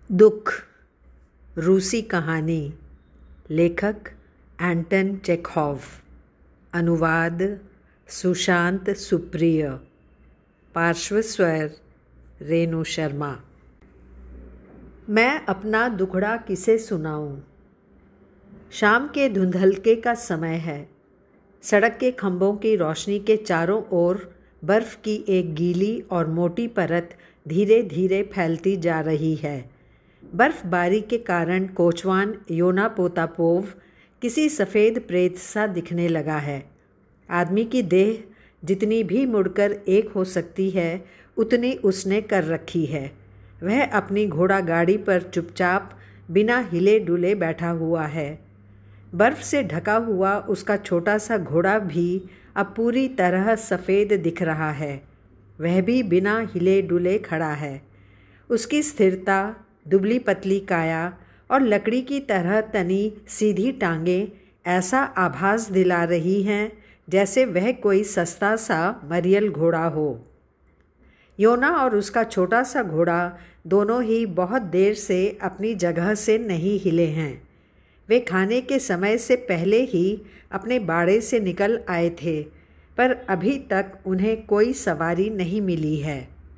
दुख, रूसी कहानी, लेखक एंटन चेखोव, अनुवाद सुशांत सुप्रिय, पार्श्व स्वर रेणु शर्मा। मैं अपना दुखड़ा किसे सुनाऊं? शाम के धुंधलके का समय है। सड़क के खंभों की रोशनी के चारों ओर बर्फ की एक गीली और मोटी परत धीरे धीरे फैलती जा रही है। बर्फबारी के कारण कोचवान योना पोतापोव किसी सफ़ेद प्रेत सा दिखने लगा है। आदमी की देह जितनी भी मुड़कर एक हो सकती है उतनी उसने कर रखी है। वह अपनी घोड़ा गाड़ी पर चुपचाप बिना हिले डुले बैठा हुआ है। बर्फ से ढका हुआ उसका छोटा सा घोड़ा भी अब पूरी तरह सफ़ेद दिख रहा है। वह भी बिना हिले डुले खड़ा है। उसकी स्थिरता, दुबली पतली काया और लकड़ी की तरह तनी सीधी टांगें ऐसा आभास दिला रही हैं जैसे वह कोई सस्ता सा मरियल घोड़ा हो। योना और उसका छोटा सा घोड़ा दोनों ही बहुत देर से अपनी जगह से नहीं हिले हैं। वे खाने के समय से पहले ही अपने बाड़े से निकल आए थे, पर अभी तक उन्हें कोई सवारी नहीं मिली है।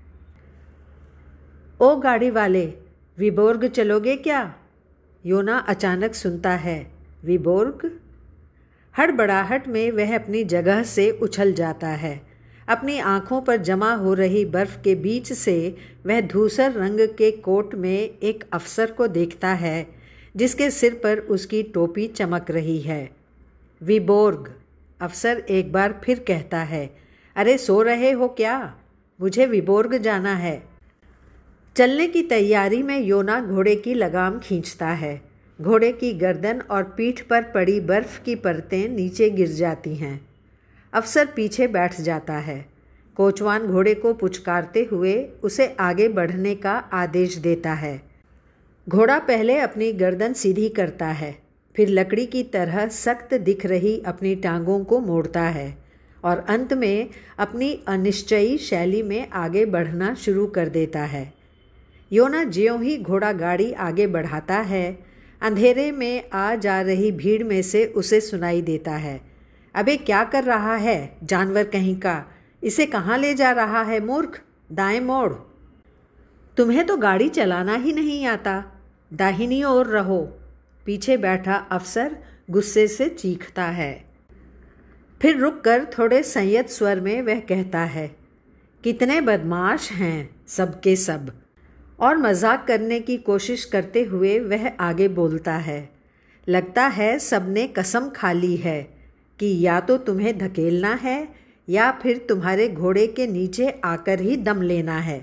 ओ गाड़ी वाले, विबोर्ग चलोगे क्या? योना अचानक सुनता है। विबोर्ग? हड़बड़ाहट में वह अपनी जगह से उछल जाता है। अपनी आँखों पर जमा हो रही बर्फ के बीच से वह धूसर रंग के कोट में एक अफसर को देखता है जिसके सिर पर उसकी टोपी चमक रही है। विबोर्ग, अफसर एक बार फिर कहता है। अरे सो रहे हो क्या? मुझे विबोर्ग जाना है। चलने की तैयारी में योना घोड़े की लगाम खींचता है। घोड़े की गर्दन और पीठ पर पड़ी बर्फ की परतें नीचे गिर जाती हैं। अफसर पीछे बैठ जाता है। कोचवान घोड़े को पुचकारते हुए उसे आगे बढ़ने का आदेश देता है। घोड़ा पहले अपनी गर्दन सीधी करता है, फिर लकड़ी की तरह सख्त दिख रही अपनी टांगों को मोड़ता है और अंत में अपनी अनिश्चयी शैली में आगे बढ़ना शुरू कर देता है। योना ज्यों ही घोड़ा गाड़ी आगे बढ़ाता है, अंधेरे में आ जा रही भीड़ में से उसे सुनाई देता है। अबे क्या कर रहा है जानवर कहीं का? इसे कहाँ ले जा रहा है मूर्ख? दाएं मोड़। तुम्हें तो गाड़ी चलाना ही नहीं आता। दाहिनी ओर रहो। पीछे बैठा अफसर गुस्से से चीखता है। फिर रुककर थोड़े संयत स्वर में वह कहता है, कितने बदमाश हैं सबके सब। और मजाक करने की कोशिश करते हुए वह आगे बोलता है, लगता है सबने कसम खा ली है कि या तो तुम्हें धकेलना है या फिर तुम्हारे घोड़े के नीचे आकर ही दम लेना है।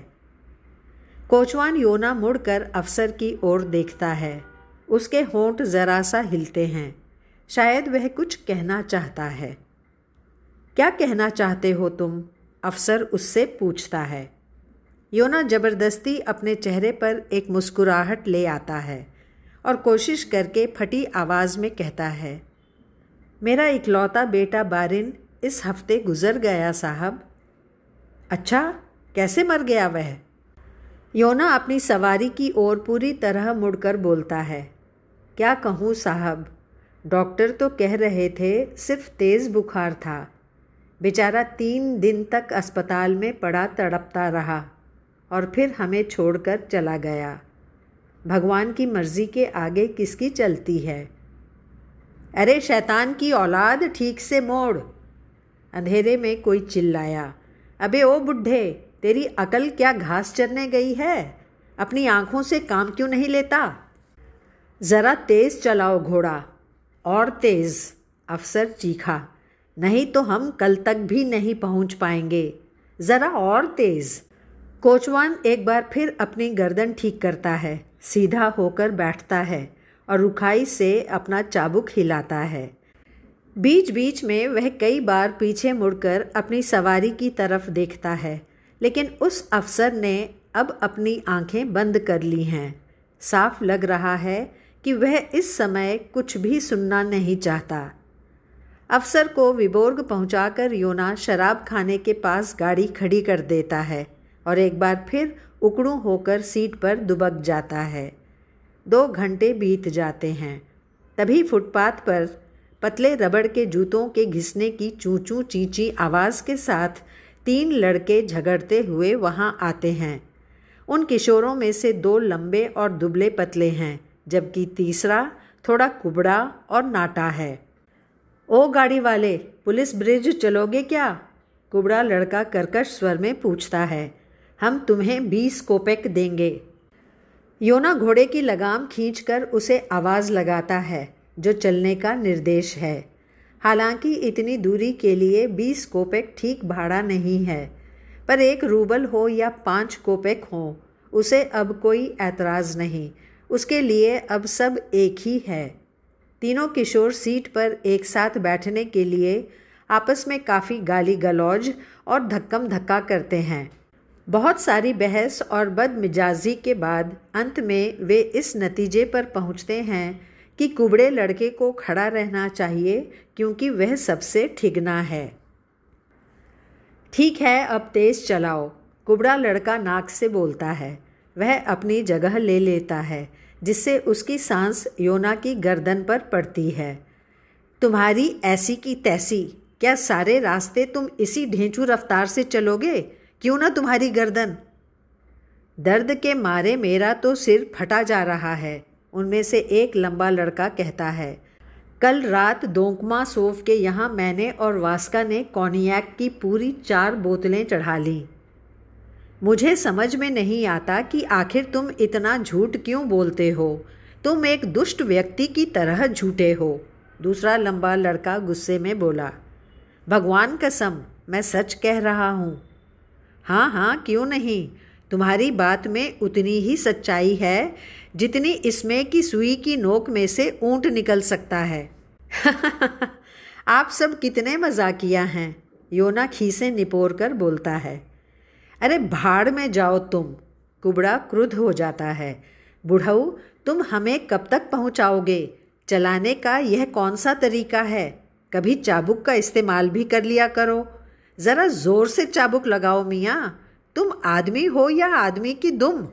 कोचवान योना मुड़कर अफसर की ओर देखता है। उसके होंठ जरा सा हिलते हैं। शायद वह कुछ कहना चाहता है। क्या कहना चाहते हो तुम? अफसर उससे पूछता है। योना जबरदस्ती अपने चेहरे पर एक मुस्कुराहट ले आता है और कोशिश करके फटी आवाज़ में कहता है, मेरा इकलौता बेटा बारिन इस हफ्ते गुजर गया साहब। अच्छा, कैसे मर गया वह? योना अपनी सवारी की ओर पूरी तरह मुड़कर बोलता है, क्या कहूँ साहब, डॉक्टर तो कह रहे थे सिर्फ तेज़ बुखार था। बेचारा 3 दिन तक अस्पताल में पड़ा तड़पता रहा और फिर हमें छोड़कर चला गया। भगवान की मर्जी के आगे किसकी चलती है? अरे शैतान की औलाद, ठीक से मोड़। अंधेरे में कोई चिल्लाया। अबे ओ बुढ़े, तेरी अकल क्या घास चरने गई है? अपनी आंखों से काम क्यों नहीं लेता? ज़रा तेज़ चलाओ घोड़ा। और तेज़, अफसर चीखा, नहीं तो हम कल तक भी नहीं पहुंच पाएंगे। ज़रा और तेज़। कोचवान एक बार फिर अपनी गर्दन ठीक करता है, सीधा होकर बैठता है और रुखाई से अपना चाबुक हिलाता है। बीच बीच में वह कई बार पीछे मुड़कर अपनी सवारी की तरफ देखता है, लेकिन उस अफसर ने अब अपनी आंखें बंद कर ली हैं। साफ लग रहा है कि वह इस समय कुछ भी सुनना नहीं चाहता। अफसर को विबोर्ग पहुंचाकर योना शराब खाने के पास गाड़ी खड़ी कर देता है और एक बार फिर उकड़ू होकर सीट पर दुबक जाता है। 2 घंटे बीत जाते हैं। तभी फुटपाथ पर पतले रबड़ के जूतों के घिसने की चूं-चूं चींची आवाज़ के साथ 3 लड़के झगड़ते हुए वहाँ आते हैं। उन किशोरों में से 2 लंबे और दुबले पतले हैं, जबकि तीसरा थोड़ा कुबड़ा और नाटा है। ओ गाड़ी वाले, पुलिस ब्रिज चलोगे क्या? कुबड़ा लड़का कर्कश स्वर में पूछता है। हम तुम्हें 20 कोपेक देंगे। योना घोड़े की लगाम खींचकर उसे आवाज़ लगाता है, जो चलने का निर्देश है। हालांकि इतनी दूरी के लिए 20 कोपेक ठीक भाड़ा नहीं है, पर 1 रूबल हो या 5 कोपेक हो, उसे अब कोई ऐतराज़ नहीं। उसके लिए अब सब एक ही है। तीनों किशोर सीट पर एक साथ बैठने के लिए आपस में काफ़ी गाली गलौज और धक्कम धक्का करते हैं। बहुत सारी बहस और बदमिजाजी के बाद अंत में वे इस नतीजे पर पहुंचते हैं कि कुबड़े लड़के को खड़ा रहना चाहिए, क्योंकि वह सबसे ठिगना है। ठीक है, अब तेज़ चलाओ, कुबड़ा लड़का नाक से बोलता है। वह अपनी जगह ले लेता है, जिससे उसकी सांस योना की गर्दन पर पड़ती है। तुम्हारी ऐसी की तैसी, क्या सारे रास्ते तुम इसी ढेंचू रफ्तार से चलोगे? क्यों ना तुम्हारी गर्दन? दर्द के मारे मेरा तो सिर फटा जा रहा है, उनमें से एक लंबा लड़का कहता है। कल रात दोंकमा सोफ के यहाँ मैंने और वास्का ने कॉनियाक की पूरी 4 बोतलें चढ़ा लीं। मुझे समझ में नहीं आता कि आखिर तुम इतना झूठ क्यों बोलते हो। तुम एक दुष्ट व्यक्ति की तरह झूठे हो, दूसरा लंबा लड़का गुस्से में बोला। भगवान कसम, मैं सच कह रहा हूँ। हाँ हाँ, क्यों नहीं, तुम्हारी बात में उतनी ही सच्चाई है जितनी इसमें कि सुई की नोक में से ऊंट निकल सकता है। आप सब कितने मजाकिया हैं, योना खीसें निपोर कर बोलता है। अरे भाड़ में जाओ तुम, कुबड़ा क्रुद्ध हो जाता है। बुढ़ऊ, तुम हमें कब तक पहुंचाओगे? चलाने का यह कौन सा तरीका है? कभी चाबुक का इस्तेमाल भी कर लिया करो। ज़रा ज़ोर से चाबुक लगाओ मियाँ, तुम आदमी हो या आदमी की दुम?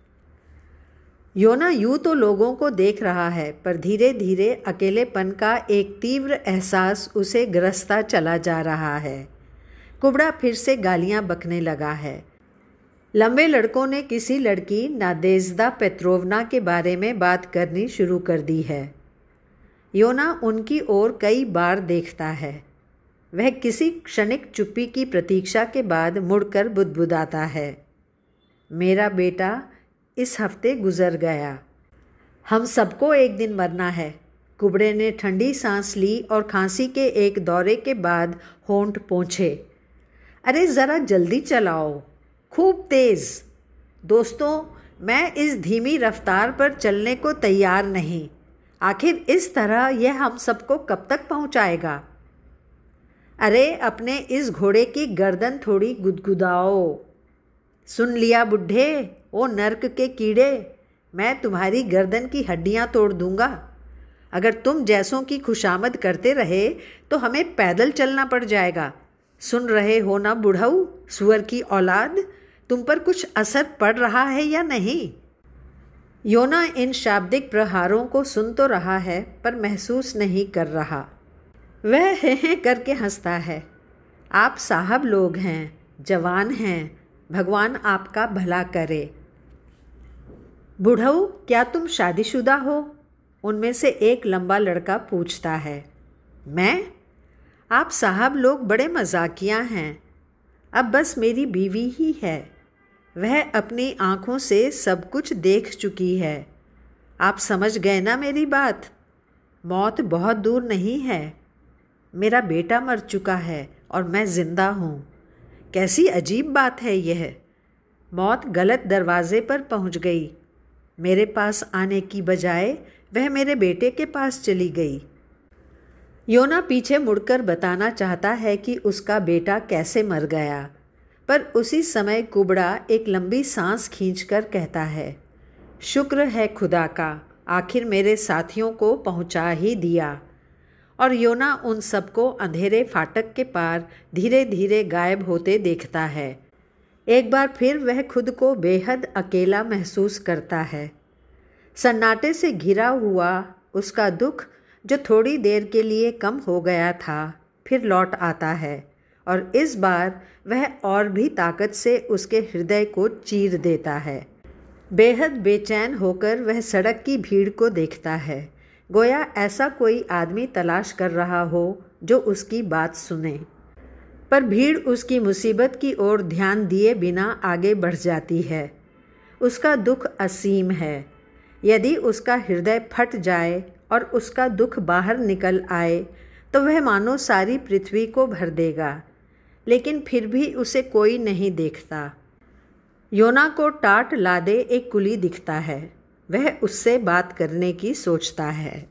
योना यूं तो लोगों को देख रहा है, पर धीरे धीरे अकेलेपन का एक तीव्र एहसास उसे ग्रसता चला जा रहा है। कुबड़ा फिर से गालियां बकने लगा है। लंबे लड़कों ने किसी लड़की नादेज़्दा पेट्रोवना के बारे में बात करनी शुरू कर दी है। योना उनकी ओर कई बार देखता है। वह किसी क्षणिक चुप्पी की प्रतीक्षा के बाद मुड़कर बुदबुदाता है। मेरा बेटा इस हफ्ते गुजर गया। हम सबको एक दिन मरना है। कुबड़े ने ठंडी सांस ली और खांसी के एक दौरे के बाद होंठ पोंछे। अरे ज़रा जल्दी चलाओ, खूब तेज़। दोस्तों, मैं इस धीमी रफ्तार पर चलने को तैयार नहीं। आखिर इस तरह यह हम सबको कब तक पहुंचाएगा? अरे अपने इस घोड़े की गर्दन थोड़ी गुदगुदाओ। सुन लिया बुढ़े, ओ नर्क के कीड़े, मैं तुम्हारी गर्दन की हड्डियां तोड़ दूंगा। अगर तुम जैसों की खुशामद करते रहे तो हमें पैदल चलना पड़ जाएगा। सुन रहे हो ना बुढ़ऊ, सुअर की औलाद, तुम पर कुछ असर पड़ रहा है या नहीं? योना इन शाब्दिक प्रहारों को सुन तो रहा है, पर महसूस नहीं कर रहा। वह हे करके हंसता है। आप साहब लोग हैं, जवान हैं, भगवान आपका भला करे। बुढ़ऊ, क्या तुम शादीशुदा हो? उनमें से एक लंबा लड़का पूछता है। मैं? आप साहब लोग बड़े मजाकिया हैं। अब बस मेरी बीवी ही है। वह अपनी आँखों से सब कुछ देख चुकी है। आप समझ गए ना मेरी बात? मौत बहुत दूर नहीं है। मेरा बेटा मर चुका है और मैं जिंदा हूँ। कैसी अजीब बात है यह। मौत गलत दरवाजे पर पहुँच गई। मेरे पास आने की बजाय वह मेरे बेटे के पास चली गई। योना पीछे मुड़कर बताना चाहता है कि उसका बेटा कैसे मर गया, पर उसी समय कुबड़ा एक लंबी सांस खींचकर कहता है, शुक्र है खुदा का, आखिर मेरे साथियों को पहुंचा ही दिया। और योना उन सबको अंधेरे फाटक के पार धीरे धीरे गायब होते देखता है। एक बार फिर वह खुद को बेहद अकेला महसूस करता है। सन्नाटे से घिरा हुआ उसका दुख, जो थोड़ी देर के लिए कम हो गया था, फिर लौट आता है और इस बार वह और भी ताकत से उसके हृदय को चीर देता है। बेहद बेचैन होकर वह सड़क की भीड़ को देखता है, गोया ऐसा कोई आदमी तलाश कर रहा हो जो उसकी बात सुने। पर भीड़ उसकी मुसीबत की ओर ध्यान दिए बिना आगे बढ़ जाती है। उसका दुख असीम है। यदि उसका हृदय फट जाए और उसका दुख बाहर निकल आए तो वह मानो सारी पृथ्वी को भर देगा, लेकिन फिर भी उसे कोई नहीं देखता। योना को टाट लादे एक कुली दिखता है। वह उससे बात करने की सोचता है।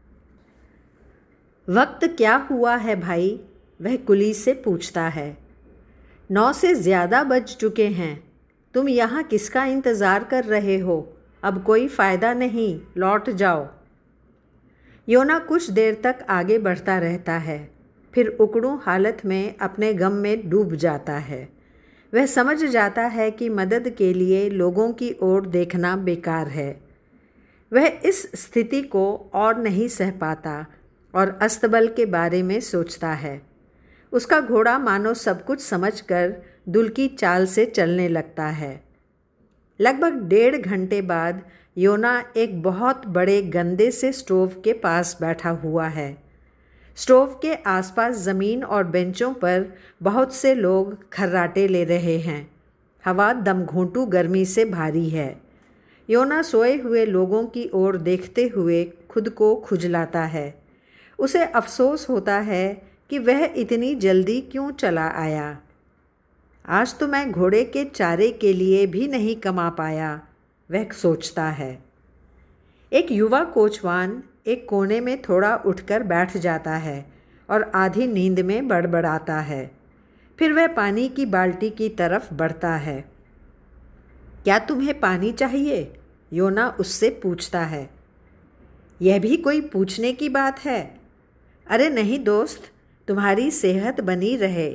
वक्त क्या हुआ है भाई? वह कुली से पूछता है। 9 से ज़्यादा बज चुके हैं। तुम यहाँ किसका इंतज़ार कर रहे हो? अब कोई फ़ायदा नहीं, लौट जाओ। योना कुछ देर तक आगे बढ़ता रहता है, फिर उकड़ू हालत में अपने गम में डूब जाता है। वह समझ जाता है कि मदद के लिए लोगों की ओर देखना बेकार है। वह इस स्थिति को और नहीं सह पाता और अस्तबल के बारे में सोचता है। उसका घोड़ा मानो सब कुछ समझकर दुल की चाल से चलने लगता है। लगभग 1.5 घंटे बाद योना एक बहुत बड़े गंदे से स्टोव के पास बैठा हुआ है। स्टोव के आसपास ज़मीन और बेंचों पर बहुत से लोग खर्राटे ले रहे हैं। हवा दमघोंटू गर्मी से भारी है। योना सोए हुए लोगों की ओर देखते हुए खुद को खुजलाता है। उसे अफसोस होता है कि वह इतनी जल्दी क्यों चला आया। आज तो मैं घोड़े के चारे के लिए भी नहीं कमा पाया, वह सोचता है। एक युवा कोचवान एक कोने में थोड़ा उठकर बैठ जाता है और आधी नींद में बड़बड़ाता है। फिर वह पानी की बाल्टी की तरफ बढ़ता है। क्या तुम्हें पानी चाहिए? योना उससे पूछता है। यह भी कोई पूछने की बात है? अरे नहीं दोस्त, तुम्हारी सेहत बनी रहे।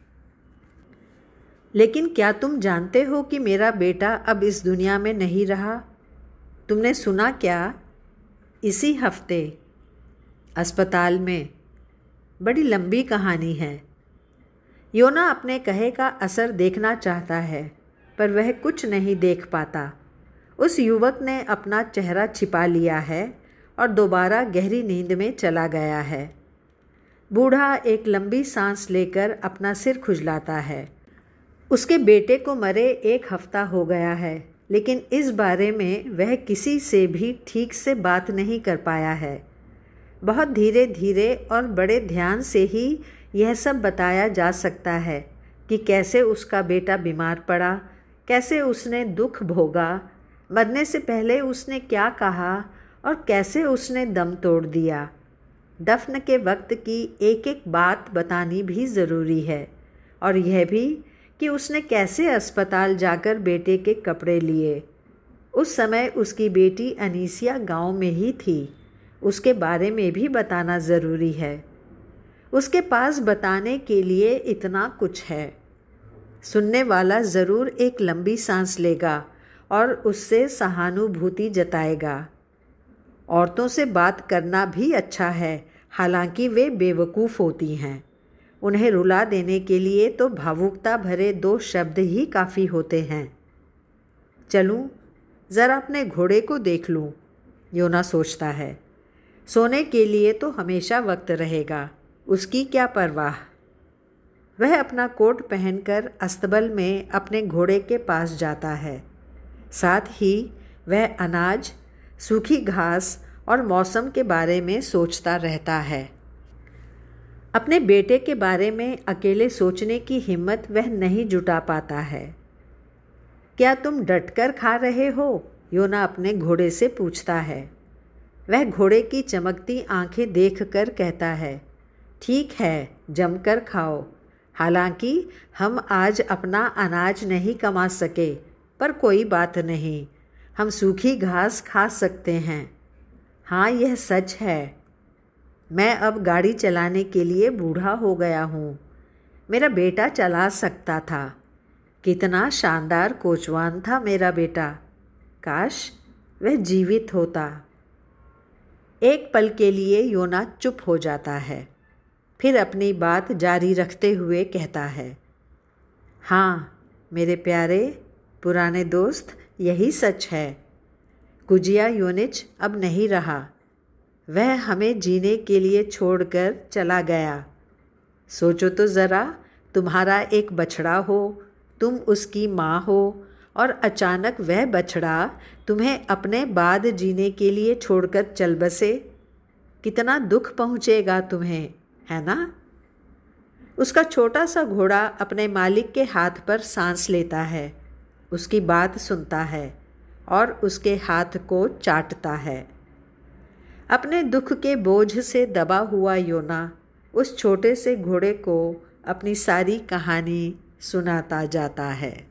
लेकिन क्या तुम जानते हो कि मेरा बेटा अब इस दुनिया में नहीं रहा? तुमने सुना क्या? इसी हफ्ते अस्पताल में। बड़ी लंबी कहानी है। योना अपने कहे का असर देखना चाहता है, पर वह कुछ नहीं देख पाता। उस युवक ने अपना चेहरा छिपा लिया है और दोबारा गहरी नींद में चला गया है। बूढ़ा एक लंबी सांस लेकर अपना सिर खुजलाता है। उसके बेटे को मरे 1 हफ्ता हो गया है, लेकिन इस बारे में वह किसी से भी ठीक से बात नहीं कर पाया है। बहुत धीरे धीरे और बड़े ध्यान से ही यह सब बताया जा सकता है कि कैसे उसका बेटा बीमार पड़ा, कैसे उसने दुख भोगा, मरने से पहले उसने क्या कहा और कैसे उसने दम तोड़ दिया। दफन के वक्त की एक एक बात बतानी भी ज़रूरी है, और यह भी कि उसने कैसे अस्पताल जाकर बेटे के कपड़े लिए। उस समय उसकी बेटी अनीसिया गांव में ही थी। उसके बारे में भी बताना ज़रूरी है। उसके पास बताने के लिए इतना कुछ है। सुनने वाला ज़रूर एक लंबी सांस लेगा और उससे सहानुभूति जताएगा। औरतों से बात करना भी अच्छा है, हालांकि वे बेवकूफ़ होती हैं। उन्हें रुला देने के लिए तो भावुकता भरे 2 शब्द ही काफ़ी होते हैं। चलूं, ज़रा अपने घोड़े को देख लूं, योना सोचता है। सोने के लिए तो हमेशा वक्त रहेगा, उसकी क्या परवाह। वह अपना कोट पहनकर अस्तबल में अपने घोड़े के पास जाता है। साथ ही वह अनाज, सूखी घास और मौसम के बारे में सोचता रहता है। अपने बेटे के बारे में अकेले सोचने की हिम्मत वह नहीं जुटा पाता है। क्या तुम डटकर खा रहे हो? योना अपने घोड़े से पूछता है। वह घोड़े की चमकती आंखें देखकर कहता है, ठीक है, जमकर खाओ। हालांकि हम आज अपना अनाज नहीं कमा सके, पर कोई बात नहीं, हम सूखी घास खा सकते हैं। हाँ, यह सच है। मैं अब गाड़ी चलाने के लिए बूढ़ा हो गया हूँ। मेरा बेटा चला सकता था। कितना शानदार कोचवान था मेरा बेटा, काश वह जीवित होता। एक पल के लिए योना चुप हो जाता है, फिर अपनी बात जारी रखते हुए कहता है, हाँ मेरे प्यारे पुराने दोस्त, यही सच है। कुजिया यूनिच अब नहीं रहा। वह हमें जीने के लिए छोड़कर चला गया। सोचो तो ज़रा, तुम्हारा एक बछड़ा हो, तुम उसकी माँ हो, और अचानक वह बछड़ा तुम्हें अपने बाद जीने के लिए छोड़कर चल बसे। कितना दुख पहुँचेगा तुम्हें, है ना? उसका छोटा सा घोड़ा अपने मालिक के हाथ पर सांस लेता है, उसकी बात सुनता है और उसके हाथ को चाटता है। अपने दुख के बोझ से दबा हुआ योना उस छोटे से घोड़े को अपनी सारी कहानी सुनाता जाता है।